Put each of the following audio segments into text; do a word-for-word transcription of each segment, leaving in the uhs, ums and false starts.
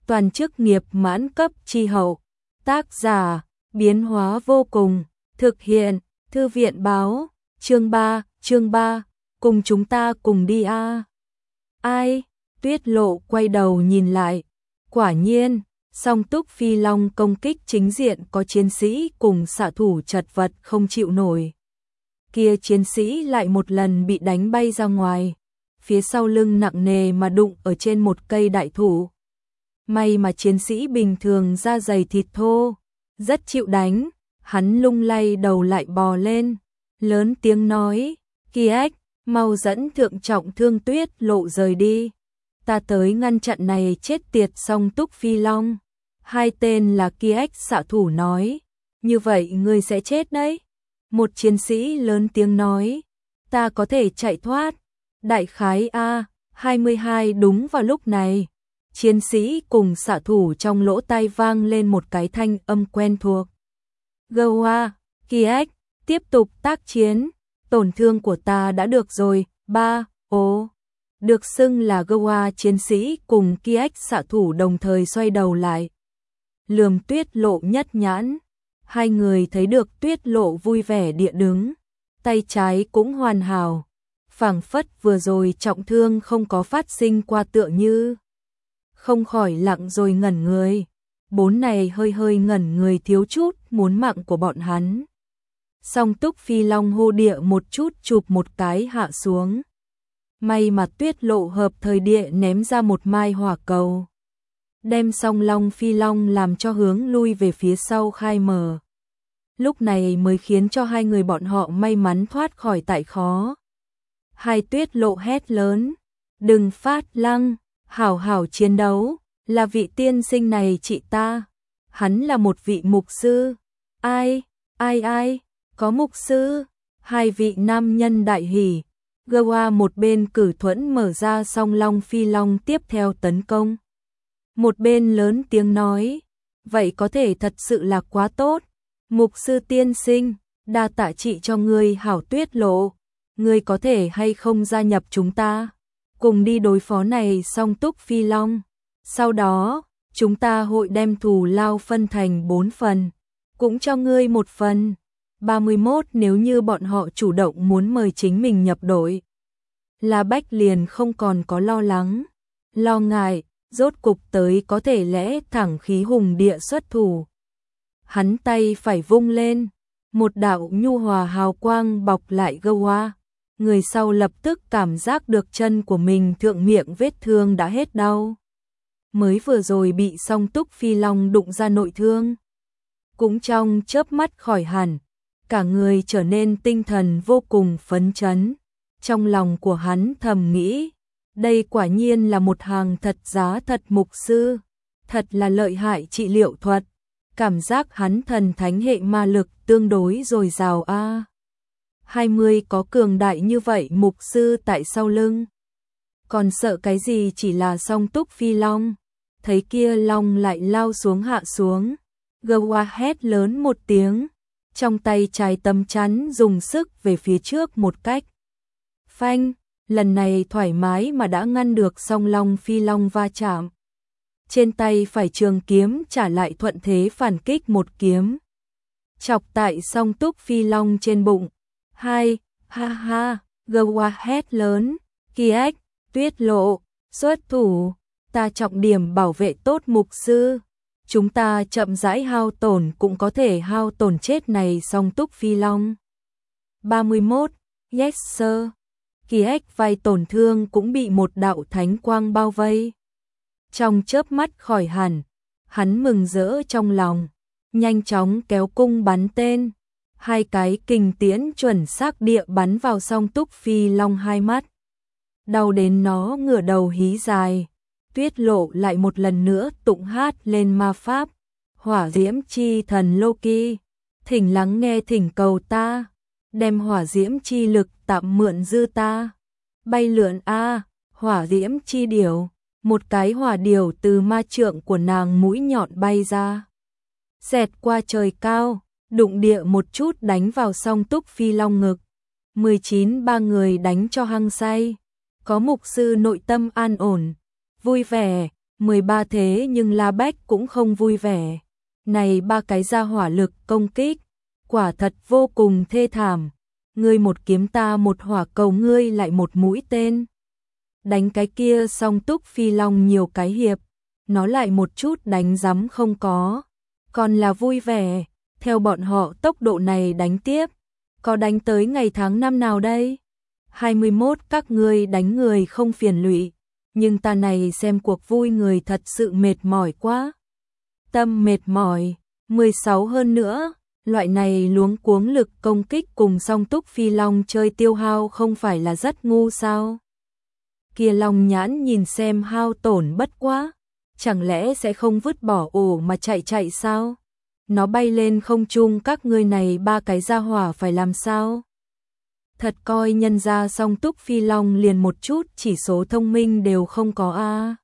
toàn chức nghiệp mãn cấp chi hậu. Tác giả, biến hóa vô cùng, thực hiện, thư viện báo, chương ba, chương ba, cùng chúng ta cùng đi a. À. Ai? Tuyết Lộ quay đầu nhìn lại, quả nhiên, Song Túc Phi Long công kích chính diện có chiến sĩ cùng xạ thủ chật vật không chịu nổi. Kia chiến sĩ lại một lần bị đánh bay ra ngoài, phía sau lưng nặng nề mà đụng ở trên một cây đại thụ. May mà chiến sĩ bình thường da dày thịt thô, rất chịu đánh, hắn lung lay đầu lại bò lên, lớn tiếng nói, Kiếc, mau dẫn thượng trọng thương Tuyết Lộ rời đi. Ta tới ngăn chặn này chết tiệt Song Túc Phi Long. Hai tên là Kiếc xạ thủ nói, như vậy ngươi sẽ chết đấy. Một chiến sĩ lớn tiếng nói, ta có thể chạy thoát. Đại khái A hai mươi hai. Đúng vào lúc này, chiến sĩ cùng xạ thủ trong lỗ tai vang lên một cái thanh âm quen thuộc. Goa, Kiếc, tiếp tục tác chiến, tổn thương của ta đã được rồi. Ba, ố. Được xưng là Goa chiến sĩ cùng Kiếc xạ thủ đồng thời xoay đầu lại. Lườm Tuyết Lộ nhất nhãn, hai người thấy được Tuyết Lộ vui vẻ địa đứng, tay trái cũng hoàn hảo, phảng phất vừa rồi trọng thương không có phát sinh qua tựa như. Không khỏi lặng rồi ngẩn người, bốn này hơi hơi ngẩn người thiếu chút muốn mạng của bọn hắn. Song Túc Phi Long hô địa một chút chụp một cái hạ xuống. May mà Tuyết Lộ hợp thời địa ném ra một mai hỏa cầu, đem Song Long Phi Long làm cho hướng lui về phía sau khai mở. Lúc này mới khiến cho hai người bọn họ may mắn thoát khỏi tại khó. Hai Tuyết Lộ hét lớn, đừng phát lăng, hảo hảo chiến đấu, là vị tiên sinh này chị ta. Hắn là một vị mục sư. Ai, ai ai, có mục sư. Hai vị nam nhân đại hỉ. Goa một bên cử thuẫn mở ra Song Long Phi Long tiếp theo tấn công. Một bên lớn tiếng nói, vậy có thể thật sự là quá tốt. Mục sư tiên sinh, đa tạ trị cho ngươi hảo Tuyết Lộ. Ngươi có thể hay không gia nhập chúng ta, cùng đi đối phó này Song Túc Phi Long. Sau đó, chúng ta hội đem thù lao phân thành bốn phần, cũng cho ngươi một phần. ba mươi mốt Nếu như bọn họ chủ động muốn mời chính mình nhập đội, La Bách liền không còn có lo lắng, lo ngại, rốt cục tới có thể lẽ thẳng khí hùng địa xuất thủ. Hắn tay phải vung lên, một đạo nhu hòa hào quang bọc lại Goa. Người sau lập tức cảm giác được chân của mình thượng miệng vết thương đã hết đau. Mới vừa rồi bị Song Túc Phi Long đụng ra nội thương, cũng trong chớp mắt khỏi hẳn, cả người trở nên tinh thần vô cùng phấn chấn. Trong lòng của hắn thầm nghĩ, đây quả nhiên là một hàng thật giá thật mục sư, thật là lợi hại trị liệu thuật. Cảm giác hắn thần thánh hệ ma lực tương đối dồi dào a. hai mươi có cường đại như vậy mục sư tại sau lưng, còn sợ cái gì, chỉ là Song Túc Phi Long. Thấy kia long lại lao xuống hạ xuống, Goa hét lớn một tiếng, trong tay trái tấm chắn dùng sức về phía trước một cách phanh, lần này thoải mái mà đã ngăn được Song Long Phi Long va chạm. Trên tay phải trường kiếm trả lại thuận thế phản kích một kiếm, chọc tại Song Túc Phi Long trên bụng. Hai, ha ha, Goa hét lớn, Kiếc, Tuyết Lộ, xuất thủ, ta trọng điểm bảo vệ tốt mục sư. Chúng ta chậm rãi hao tổn cũng có thể hao tổn chết này Song Túc Phi Long. ba mươi mốt Yes sir. Kiếc vai tổn thương cũng bị một đạo thánh quang bao vây. Trong chớp mắt khỏi hẳn, hắn mừng rỡ trong lòng, nhanh chóng kéo cung bắn tên. Hai cái kình tiễn chuẩn xác địa bắn vào Song Túc Phi Long hai mắt. Đau đến nó ngửa đầu hí dài. Tuyết Lộ lại một lần nữa tụng hát lên ma pháp. Hỏa diễm chi thần Loki, thỉnh lắng nghe thỉnh cầu ta, đem hỏa diễm chi lực tạm mượn dư ta. Bay lượn a, hỏa diễm chi điểu, một cái hỏa điểu từ ma trượng của nàng mũi nhọn bay ra, xẹt qua trời cao, đụng địa một chút đánh vào Song Túc Phi Long ngực. mười chín Ba người đánh cho hăng say, có mục sư nội tâm an ổn, vui vẻ, mười ba thế nhưng La Bách cũng không vui vẻ. Này ba cái ra hỏa lực công kích, quả thật vô cùng thê thảm. Ngươi một kiếm ta một hỏa cầu, ngươi lại một mũi tên. Đánh cái kia Song Túc Phi Long nhiều cái hiệp, nó lại một chút đánh rắm không có. Còn là vui vẻ, theo bọn họ tốc độ này đánh tiếp, có đánh tới ngày tháng năm nào đây? hai mươi mốt các ngươi đánh người không phiền lụy, nhưng ta này xem cuộc vui người thật sự mệt mỏi quá. Tâm mệt mỏi, mười sáu hơn nữa, loại này luống cuống lực công kích cùng Song Túc Phi Long chơi tiêu hao không phải là rất ngu sao? Kia Long Nhãn nhìn xem hao tổn bất quá, chẳng lẽ sẽ không vứt bỏ ổ mà chạy chạy sao? Nó bay lên không trung, các ngươi này ba cái gia hỏa phải làm sao? Thật coi nhân ra Song Túc Phi Long liền một chút chỉ số thông minh đều không có a.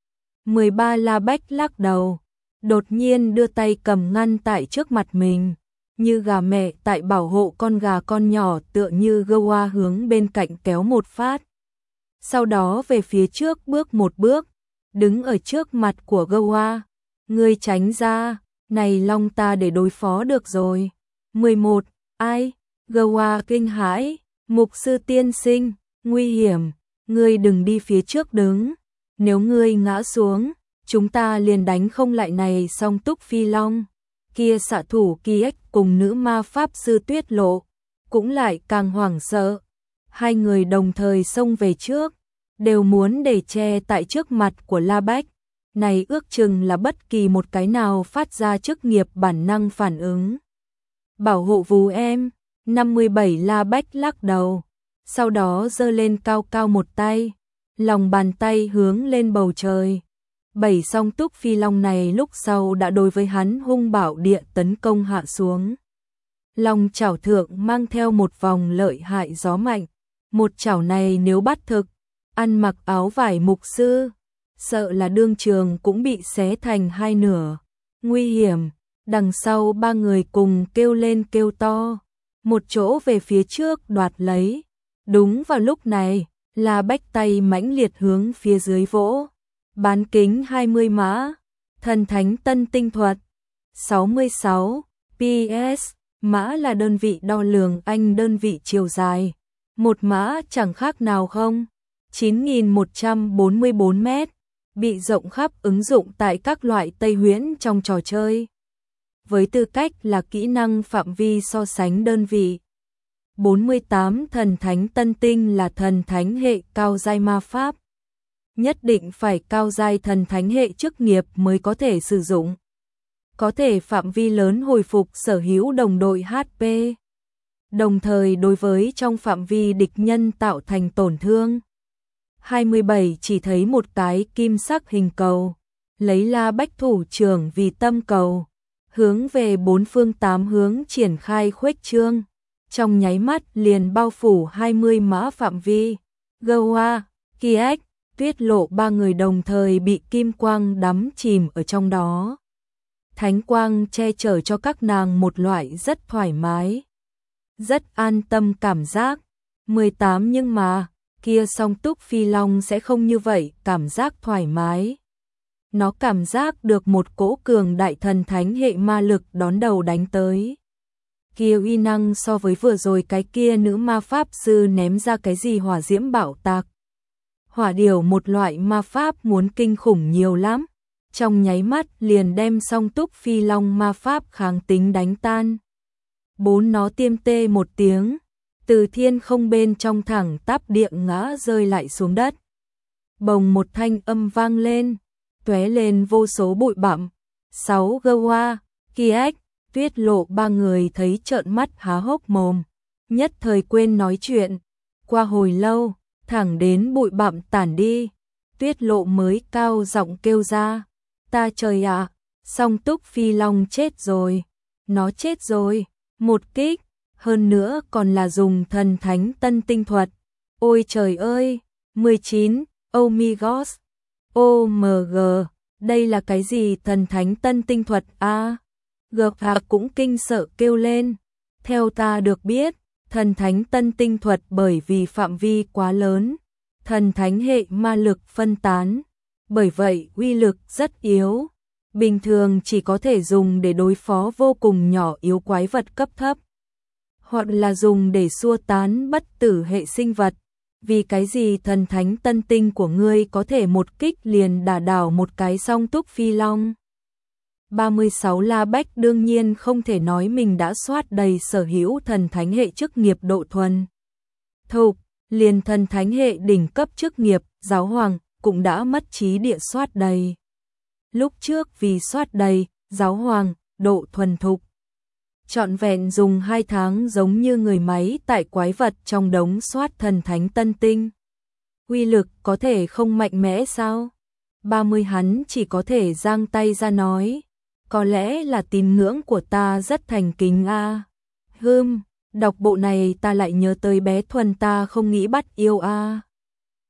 mười ba La Bách lắc đầu, đột nhiên đưa tay cầm ngăn tại trước mặt mình, như gà mẹ tại bảo hộ con gà con nhỏ, tựa như gơ hoa hướng bên cạnh kéo một phát. Sau đó về phía trước bước một bước, đứng ở trước mặt của gơ hoa. Ngươi tránh ra, này Long ta để đối phó được rồi. mười một, ai? Gơ hoa kinh hãi, mục sư tiên sinh, nguy hiểm, ngươi đừng đi phía trước đứng. Nếu ngươi ngã xuống, chúng ta liền đánh không lại này Song Túc Phi Long. Kia xạ thủ Kỳ Ếch cùng nữ ma pháp sư Tuyết Lộ cũng lại càng hoảng sợ. Hai người đồng thời xông về trước, đều muốn để che tại trước mặt của La Bách. Này ước chừng là bất kỳ một cái nào phát ra chức nghiệp bản năng phản ứng. Bảo hộ vú em. năm mươi bảy La Bách lắc đầu, sau đó giơ lên cao cao một tay, lòng bàn tay hướng lên bầu trời. Bảy Song Túc Phi Long này lúc sau đã đối với hắn hung bạo địa tấn công hạ xuống. Long chảo thượng mang theo một vòng lợi hại gió mạnh, một chảo này nếu bắt thực, ăn mặc áo vải mục sư, sợ là đương trường cũng bị xé thành hai nửa. Nguy hiểm, đằng sau ba người cùng kêu lên kêu to, một chỗ về phía trước đoạt lấy. Đúng vào lúc này, La Bách tay mãnh liệt hướng phía dưới vỗ. Bán kính hai mươi mã, thần thánh tân tinh thuật. sáu mươi sáu, pê ét, mã là đơn vị đo lường Anh đơn vị chiều dài. Một mã chẳng khác nào không. chín nghìn một trăm bốn mươi bốn mét, bị rộng khắp ứng dụng tại các loại Tây huyễn trong trò chơi. Với tư cách là kỹ năng phạm vi so sánh đơn vị. bốn mươi tám thần thánh tân tinh là thần thánh hệ cao giai ma pháp. Nhất định phải cao giai thần thánh hệ chức nghiệp mới có thể sử dụng. Có thể phạm vi lớn hồi phục sở hữu đồng đội hát pê. Đồng thời đối với trong phạm vi địch nhân tạo thành tổn thương. hai mươi bảy chỉ thấy một cái kim sắc hình cầu, lấy La Bách thủ trưởng vì tâm cầu, hướng về bốn phương tám hướng triển khai khuếch trương, trong nháy mắt liền bao phủ hai mươi mã phạm vi. Gơ Hoa, Kỳ Ếch, Tuyết Lộ ba người đồng thời bị kim quang đắm chìm ở trong đó. Thánh quang che chở cho các nàng một loại rất thoải mái, rất an tâm cảm giác. mười tám nhưng mà, kia Song Túc Phi Long sẽ không như vậy, cảm giác thoải mái. Nó cảm giác được một cỗ cường đại thần thánh hệ ma lực đón đầu đánh tới. Kia uy năng so với vừa rồi cái kia nữ ma pháp sư ném ra cái gì hỏa diễm bạo tạc. Hỏa điểu một loại ma pháp muốn kinh khủng nhiều lắm. Trong nháy mắt liền đem Song Túc Phi Long ma pháp kháng tính đánh tan. Bốn nó tiêm tê một tiếng, từ thiên không bên trong thẳng tắp địa ngã rơi lại xuống đất. Bồng một thanh âm vang lên, tóe lên vô số bụi bặm. Sáu Gơ Hoa, Kỳ Ếch, Tuyết Lộ ba người thấy trợn mắt há hốc mồm, nhất thời quên nói chuyện. Qua hồi lâu, thẳng đến bụi bặm tản đi, Tuyết Lộ mới cao giọng kêu ra, ta trời ạ, à, Song Túc Phi Long chết rồi, nó chết rồi, một kích, hơn nữa còn là dùng thần thánh tân tinh thuật. Ôi trời ơi, mười chín, oh my gosh, ô em giê, đây là cái gì thần thánh tân tinh thuật a? Gợp hạc cũng kinh sợ kêu lên. Theo ta được biết, thần thánh tân tinh thuật bởi vì phạm vi quá lớn, thần thánh hệ ma lực phân tán, bởi vậy uy lực rất yếu, bình thường chỉ có thể dùng để đối phó vô cùng nhỏ yếu quái vật cấp thấp, hoặc là dùng để xua tán bất tử hệ sinh vật. Vì cái gì thần thánh tân tinh của ngươi có thể một kích liền đả đảo một cái song túc phi long? ba mươi sáu La Bách đương nhiên không thể nói mình đã soát đầy sở hữu thần thánh hệ chức nghiệp độ thuần thục, liền thần thánh hệ đỉnh cấp chức nghiệp, giáo hoàng, cũng đã mất trí địa soát đầy. Lúc trước vì soát đầy, giáo hoàng, độ thuần thục, trọn vẹn dùng hai tháng giống như người máy tại quái vật trong đống soát thần thánh tân tinh. Uy lực có thể không mạnh mẽ sao? ba mươi hắn chỉ có thể giang tay ra nói, có lẽ là tín ngưỡng của ta rất thành kính a. À. Hừm, đọc bộ này ta lại nhớ tới bé Thuần ta không nghĩ bắt yêu a. À.